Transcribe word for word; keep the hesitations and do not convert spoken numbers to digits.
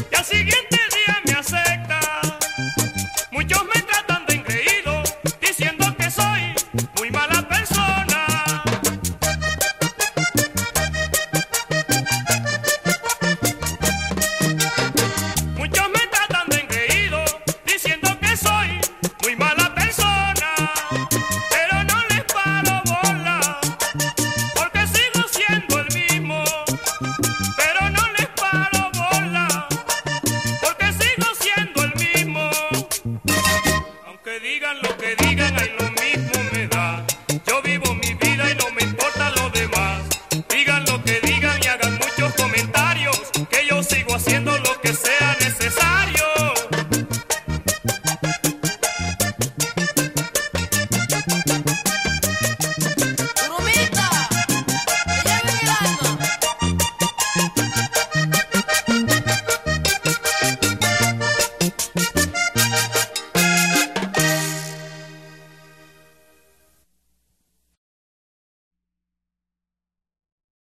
y al siguiente día me acepta. Muchos me tratan de engreído, diciendo que soy muy mala persona. Muchos me tratan de engreído, diciendo que soy muy mala persona. Pero no les paro bola, porque sigo siendo el mismo. Pero no les paro bola, porque sigo siendo el mismo. Aunque digan lo que digan, ahí lo mismo me da. Yo vivo mi vida y no me importa lo demás. Digan lo que digan y hagan muchos comentarios, que yo sigo haciendo lo que sea necesario.